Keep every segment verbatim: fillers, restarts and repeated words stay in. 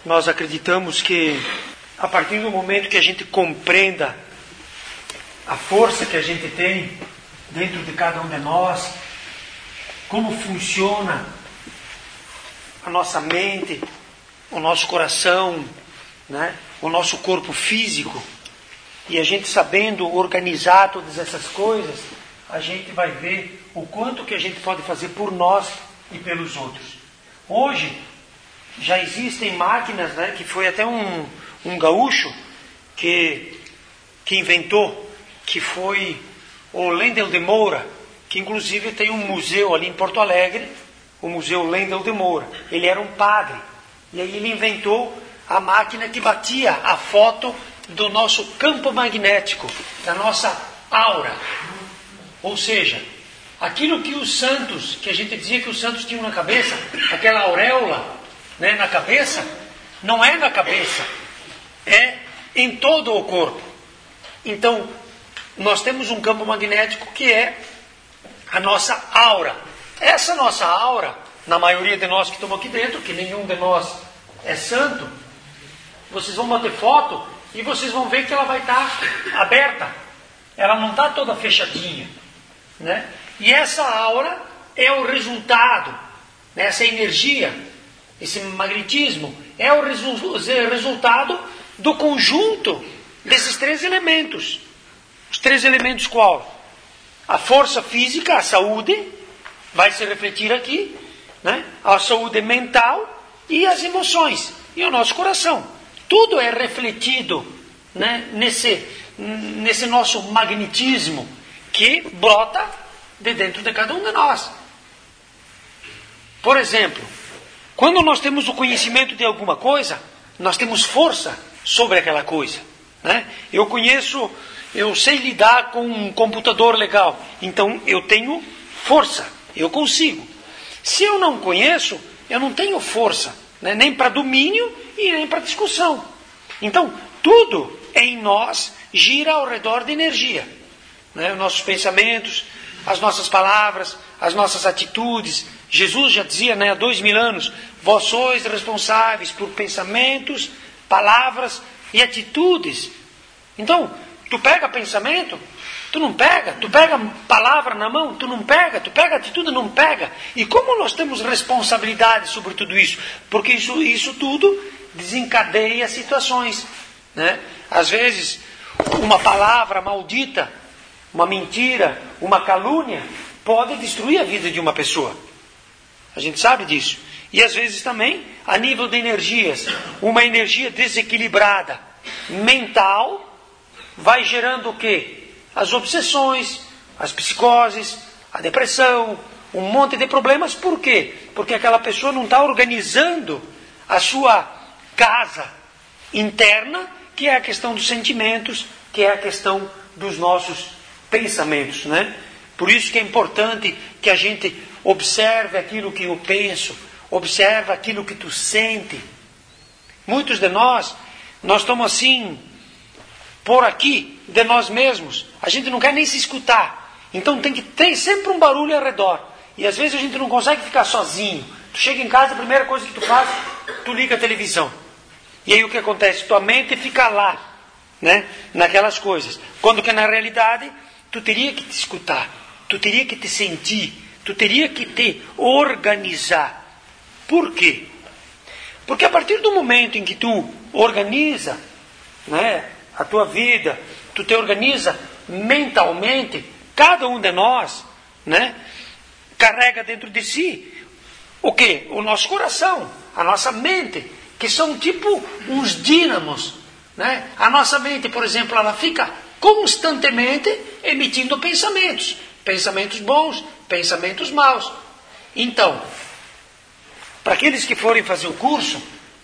nós acreditamos que a partir do momento que a gente compreenda a força que a gente tem dentro de cada um de nós, como funciona a nossa mente, o nosso coração, né? O nosso corpo físico, e a gente sabendo organizar todas essas coisas, a gente vai ver o quanto que a gente pode fazer por nós e pelos outros. Hoje já existem máquinas, né, que foi até um, um gaúcho que, que inventou, que foi o Lendel de Moura, que inclusive tem um museu ali em Porto Alegre, o Museu Lendel de Moura. Ele era um padre, e aí ele inventou a máquina que batia a foto do nosso campo magnético, da nossa aura. Ou seja, aquilo que os santos, que a gente dizia que os santos tinham na cabeça, aquela auréola, né, na cabeça, não é na cabeça, é em todo o corpo. Então, nós temos um campo magnético que é a nossa aura. Essa nossa aura, na maioria de nós que estamos aqui dentro, que nenhum de nós é santo, vocês vão bater foto e vocês vão ver que ela vai estar aberta. Ela não está toda fechadinha, né? E essa aura é o resultado, né? Essa energia, esse magnetismo, é o resu- resultado do conjunto desses três elementos. Os três elementos qual? A força física, a saúde, vai se refletir aqui, né? A saúde mental e as emoções, e o nosso coração. Tudo é refletido, né, nesse, nesse nosso magnetismo que brota de dentro de cada um de nós. Por exemplo, quando nós temos o conhecimento de alguma coisa, nós temos força sobre aquela coisa, né? Eu conheço, eu sei lidar com um computador legal, então eu tenho força, eu consigo. Se eu não conheço, eu não tenho força, né, nem para domínio e nem para discussão. Então, tudo em nós gira ao redor de energia, né? Os nossos pensamentos, as nossas palavras, as nossas atitudes. Jesus já dizia, né, há dois mil anos, vós sois responsáveis por pensamentos, palavras e atitudes. Então, tu pega pensamento, tu não pega, tu pega palavra na mão, tu não pega, tu pega atitude, não pega. E como nós temos responsabilidade sobre tudo isso? Porque isso, isso tudo desencadeia situações, né? Às vezes, uma palavra maldita, uma mentira, uma calúnia, pode destruir a vida de uma pessoa. A gente sabe disso. E às vezes também, a nível de energias, uma energia desequilibrada, mental, vai gerando o quê? As obsessões, as psicoses, a depressão, um monte de problemas. Por quê? Porque aquela pessoa não está organizando a sua casa interna, que é a questão dos sentimentos, que é a questão dos nossos pensamentos, né? Por isso que é importante que a gente observe aquilo que eu penso, observe aquilo que tu sente. Muitos de nós, nós estamos assim, por aqui, de nós mesmos. A gente não quer nem se escutar. Então tem que ter sempre um barulho ao redor. E às vezes a gente não consegue ficar sozinho. Tu chega em casa, a primeira coisa que tu faz, tu liga a televisão. E aí o que acontece? Tua mente fica lá, né, naquelas coisas. Quando que na realidade, tu teria que te escutar, tu teria que te sentir, tu teria que te organizar. Por quê? Porque a partir do momento em que tu organiza, né, a tua vida, tu te organiza mentalmente, cada um de nós, né, carrega dentro de si o quê? O nosso coração, a nossa mente, que são tipo uns dínamos, né? A nossa mente, por exemplo, ela fica constantemente emitindo pensamentos, pensamentos bons, pensamentos maus. Então, para aqueles que forem fazer o curso,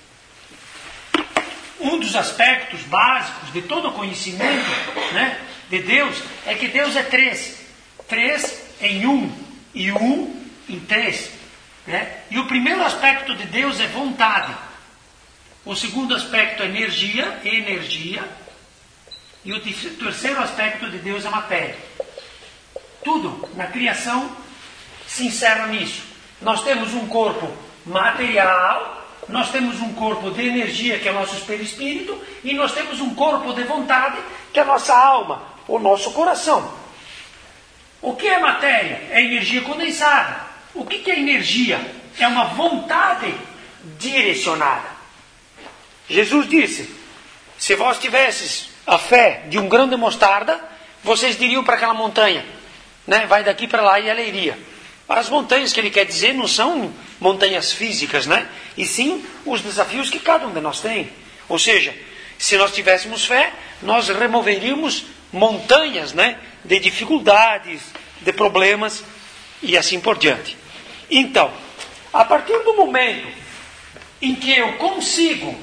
um dos aspectos básicos de todo o conhecimento, né, de Deus é que Deus é três. Três em um e um em três. Né? E o primeiro aspecto de Deus é vontade. O segundo aspecto é energia, energia. E o terceiro aspecto de Deus é matéria. Tudo na criação se encerra nisso. Nós temos um corpo material nós temos um corpo de energia, que é o nosso perispírito, e nós temos um corpo de vontade, que é a nossa alma, o nosso coração. O que é matéria? É energia condensada. O que é energia? É uma vontade direcionada. Jesus disse, se vós tivesses a fé de um grão de mostarda, vocês diriam para aquela montanha, né, vai daqui para lá e ela iria. As montanhas que ele quer dizer não são montanhas físicas, né? E sim os desafios que cada um de nós tem. Ou seja, se nós tivéssemos fé, nós removeríamos montanhas, né, de dificuldades, de problemas e assim por diante. Então, a partir do momento em que eu consigo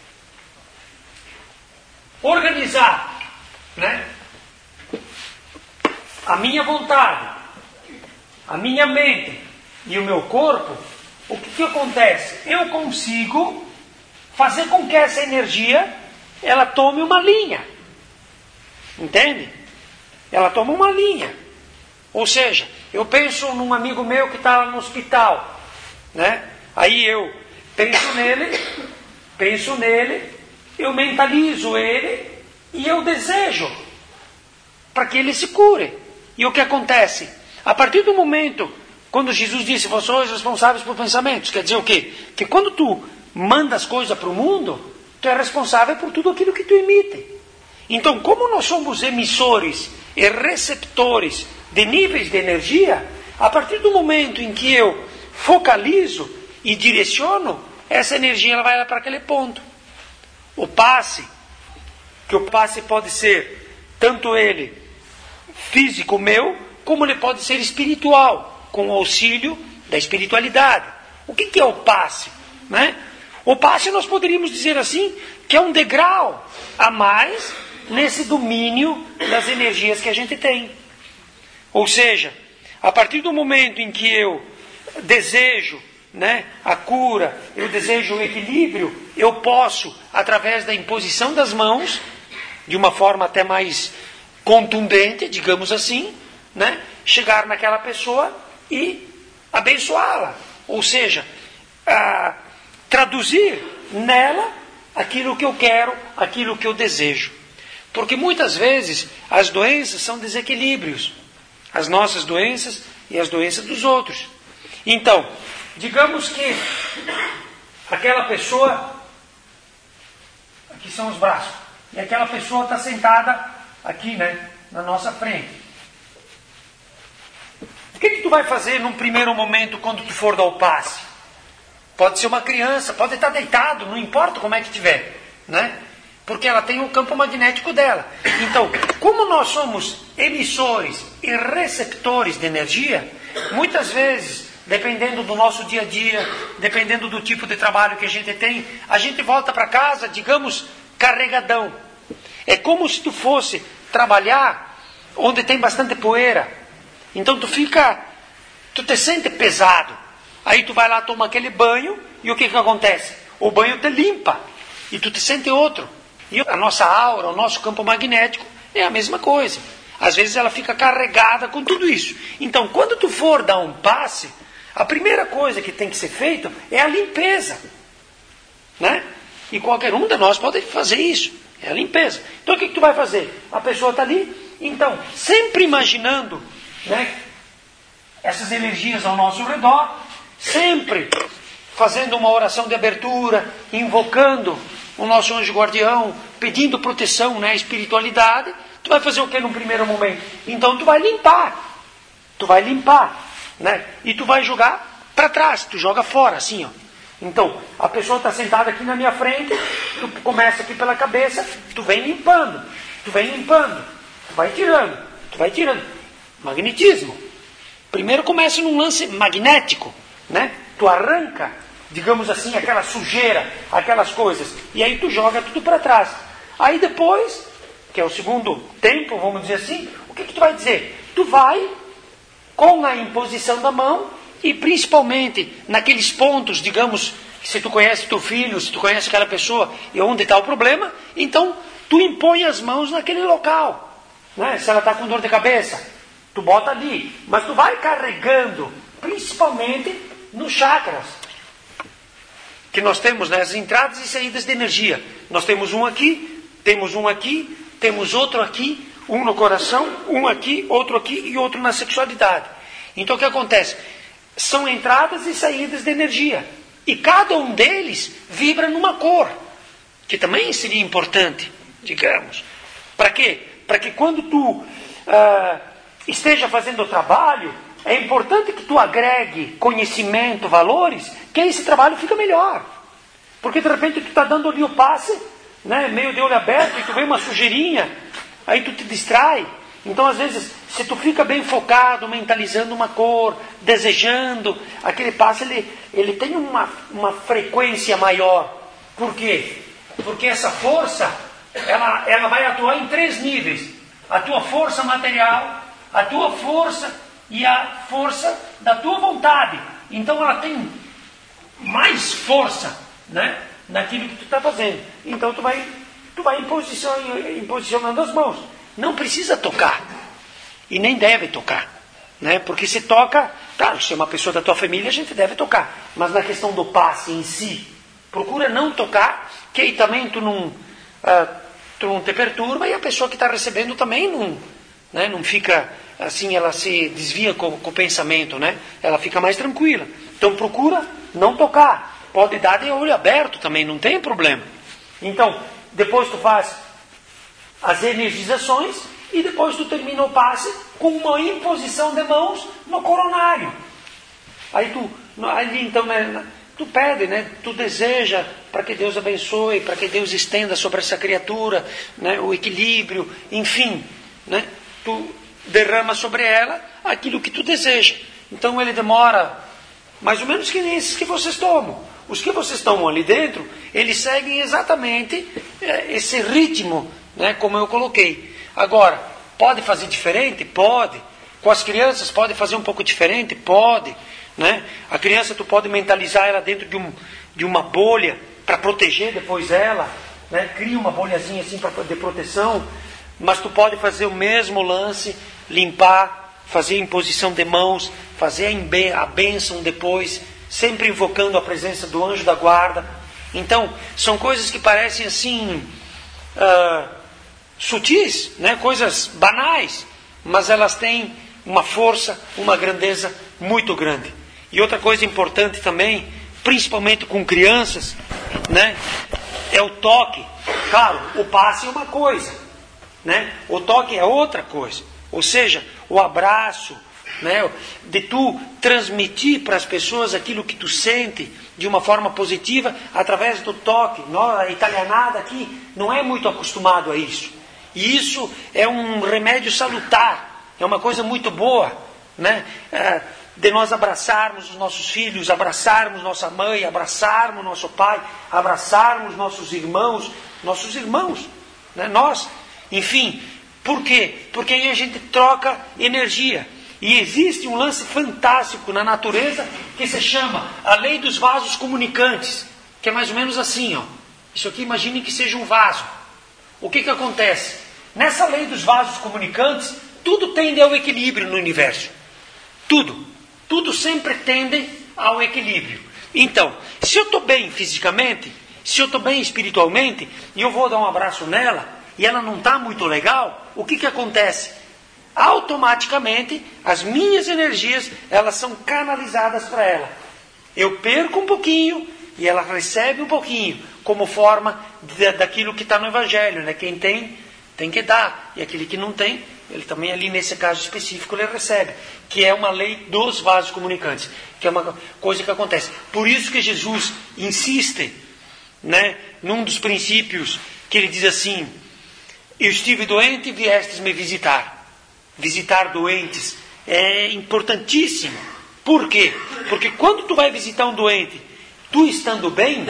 organizar, né, a minha vontade, a minha mente e o meu corpo, o que, que acontece? Eu consigo fazer com que essa energia ela tome uma linha. Entende? Ela toma uma linha. Ou seja, eu penso num amigo meu que está no hospital, né? Aí eu penso nele, penso nele, eu mentalizo ele e eu desejo para que ele se cure. E o que acontece? A partir do momento, quando Jesus disse, vós sois responsáveis por pensamentos, quer dizer o quê? Que quando tu manda as coisas para o mundo, tu é responsável por tudo aquilo que tu emite. Então, como nós somos emissores e receptores de níveis de energia, a partir do momento em que eu focalizo e direciono, essa energia ela vai lá para aquele ponto. O passe, que o passe pode ser tanto ele físico meu, como ele pode ser espiritual, com o auxílio da espiritualidade. O que, que é o passe? Né? O passe nós poderíamos dizer assim, que é um degrau a mais nesse domínio das energias que a gente tem. Ou seja, a partir do momento em que eu desejo, né, a cura, eu desejo o equilíbrio, eu posso, através da imposição das mãos, de uma forma até mais contundente, digamos assim, né, chegar naquela pessoa e abençoá-la. Ou seja, a, traduzir nela aquilo que eu quero, aquilo que eu desejo. Porque muitas vezes as doenças são desequilíbrios. As nossas doenças e as doenças dos outros. Então, digamos que aquela pessoa, aqui são os braços, e aquela pessoa está sentada aqui, né, na nossa frente. O que, que tu vai fazer num primeiro momento quando tu for dar o passe? Pode ser uma criança, pode estar deitado, não importa como é que estiver, né? Porque ela tem o campo magnético dela. Então, como nós somos emissores e receptores de energia, muitas vezes, dependendo do nosso dia a dia, dependendo do tipo de trabalho que a gente tem, a gente volta para casa, digamos, carregadão. É como se tu fosse trabalhar onde tem bastante poeira. Então tu fica, tu te sente pesado. Aí tu vai lá, toma aquele banho, e o que que acontece? O banho te limpa, e tu te sente outro. E a nossa aura, o nosso campo magnético é a mesma coisa. Às vezes ela fica carregada com tudo isso. Então, quando tu for dar um passe, a primeira coisa que tem que ser feita é a limpeza. Né? E qualquer um de nós pode fazer isso. É a limpeza. Então, o que, que tu vai fazer? A pessoa está ali. Então, sempre imaginando, né, essas energias ao nosso redor, sempre fazendo uma oração de abertura, invocando o nosso anjo guardião, pedindo proteção, né, espiritualidade, tu vai fazer o que no primeiro momento? Então tu vai limpar, tu vai limpar, né, e tu vai jogar para trás, tu joga fora, assim, ó. Então, a pessoa está sentada aqui na minha frente, tu começa aqui pela cabeça, tu vem limpando, tu vem limpando, tu vai tirando, tu vai tirando. Magnetismo. Primeiro começa num lance magnético, né, tu arranca, digamos assim, aquela sujeira, aquelas coisas. E aí tu joga tudo para trás. Aí depois, que é o segundo tempo, vamos dizer assim, o que, que tu vai dizer? Tu vai, com a imposição da mão, e principalmente naqueles pontos, digamos, se tu conhece teu filho, se tu conhece aquela pessoa, e onde está o problema, então tu impõe as mãos naquele local. Né? Se ela está com dor de cabeça, tu bota ali. Mas tu vai carregando, principalmente nos chakras. que nós temos, né, as entradas e saídas de energia. Nós temos um aqui, temos um aqui, temos outro aqui, um no coração, um aqui, outro aqui e outro na sexualidade. Então o que acontece? São entradas e saídas de energia. E cada um deles vibra numa cor, que também seria importante, digamos. Para quê? Para que quando tu ah, esteja fazendo o trabalho, é importante que tu agregue conhecimento, valores, que esse trabalho fica melhor. Porque de repente tu está dando ali o passe, né, meio de olho aberto, e tu vê uma sujeirinha, aí tu te distrai. Então às vezes, se tu fica bem focado, mentalizando uma cor, desejando, aquele passe ele, ele tem uma, uma frequência maior. Por quê? Porque essa força, ela, ela vai atuar em três níveis. A tua força material, a tua força e a força da tua vontade. Então ela tem mais força, né, naquilo que tu está fazendo. Então tu vai, tu vai em posição, em, posicionando as mãos. Não precisa tocar. E nem deve tocar, né? Porque se toca, claro, se é uma pessoa da tua família, a gente deve tocar. Mas na questão do passe em si, procura não tocar, que aí também tu não, uh, tu não te perturba, e a pessoa que está recebendo também não, né, não fica assim, ela se desvia com, com o pensamento, né? Ela fica mais tranquila. Então procura não tocar. Pode dar de olho aberto também, não tem problema. Então, depois tu faz as energizações e depois tu termina o passe com uma imposição de mãos no coronário. Aí tu, ali então, né, tu pede, né, tu deseja para que Deus abençoe, para que Deus estenda sobre essa criatura, né, o equilíbrio, enfim, né, tu derrama sobre ela aquilo que tu deseja. Então ele demora mais ou menos que nem esses que vocês tomam. Os que vocês tomam ali dentro, eles seguem exatamente é, esse ritmo, né, como eu coloquei. Agora, pode fazer diferente? Pode. Com as crianças, pode fazer um pouco diferente? Pode. Né? A criança, tu pode mentalizar ela dentro de, um, de uma bolha para proteger depois ela. Né? Cria uma bolhazinha assim pra, de proteção. Mas tu pode fazer o mesmo lance, limpar, fazer imposição de mãos, fazer a bênção depois, sempre invocando a presença do anjo da guarda. Então, são coisas que parecem assim... Uh, sutis, né? Coisas banais, mas elas têm uma força, uma grandeza muito grande. E outra coisa importante também, principalmente com crianças, né? É o toque. Claro, o passe é uma coisa, né? O toque é outra coisa. Ou seja, o abraço, né? De tu transmitir para as pessoas aquilo que tu sente de uma forma positiva através do toque. A italianada aqui não é muito acostumado a isso. E isso é um remédio salutar, é uma coisa muito boa, né? É, de nós abraçarmos os nossos filhos, abraçarmos nossa mãe, abraçarmos nosso pai, abraçarmos nossos irmãos, nossos irmãos, né? Nós, enfim, por quê? Porque aí a gente troca energia. E existe um lance fantástico na natureza que se chama a lei dos vasos comunicantes, que é mais ou menos assim, ó. Isso aqui imagine que seja um vaso. O que que acontece? Nessa lei dos vasos comunicantes, tudo tende ao equilíbrio no universo. Tudo. Tudo sempre tende ao equilíbrio. Então, se eu estou bem fisicamente, se eu estou bem espiritualmente, e eu vou dar um abraço nela, e ela não está muito legal, o que que acontece? Automaticamente, as minhas energias, elas são canalizadas para ela. Eu perco um pouquinho, e ela recebe um pouquinho, como forma de, daquilo que está no Evangelho, né? Quem tem, tem que dar. E aquele que não tem, ele também ali nesse caso específico, ele recebe. Que é uma lei dos vasos comunicantes. Que é uma coisa que acontece. Por isso que Jesus insiste, né, num dos princípios, que ele diz assim: eu estive doente e viestes me visitar. Visitar doentes é importantíssimo. Por quê? Porque quando tu vai visitar um doente, tu estando bem,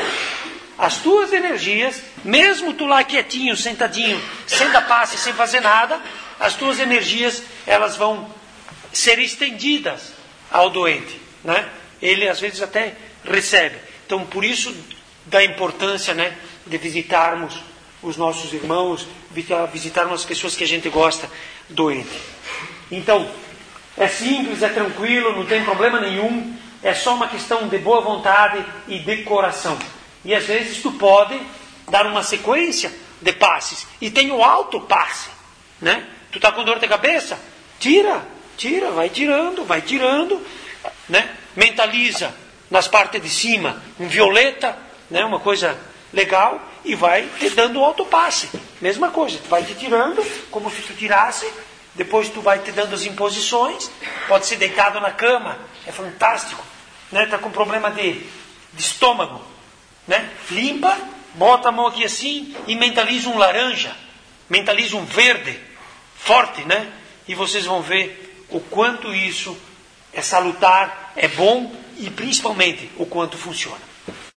as tuas energias, mesmo tu lá quietinho, sentadinho, sem dar passe, sem fazer nada, as tuas energias, elas vão ser estendidas ao doente, né? Ele às vezes até recebe. Então por isso da importância, né, de visitarmos os nossos irmãos, visitarmos as pessoas que a gente gosta doente. Então, é simples, é tranquilo, não tem problema nenhum. É só uma questão de boa vontade e de coração. E às vezes tu pode dar uma sequência de passes. E tem o autopasse, né? Tu está com dor de cabeça? Tira, tira, vai tirando, vai tirando, né? Mentaliza nas partes de cima um violeta, né? Uma coisa legal, e vai te dando o autopasse. Mesma coisa, tu vai te tirando, como se tu tirasse, depois tu vai te dando as imposições, pode ser deitado na cama, é fantástico, né? Tá com problema de, de estômago, né? Limpa, bota a mão aqui assim e mentaliza um laranja, mentaliza um verde, forte, né? E vocês vão ver o quanto isso é salutar, é bom e principalmente o quanto funciona.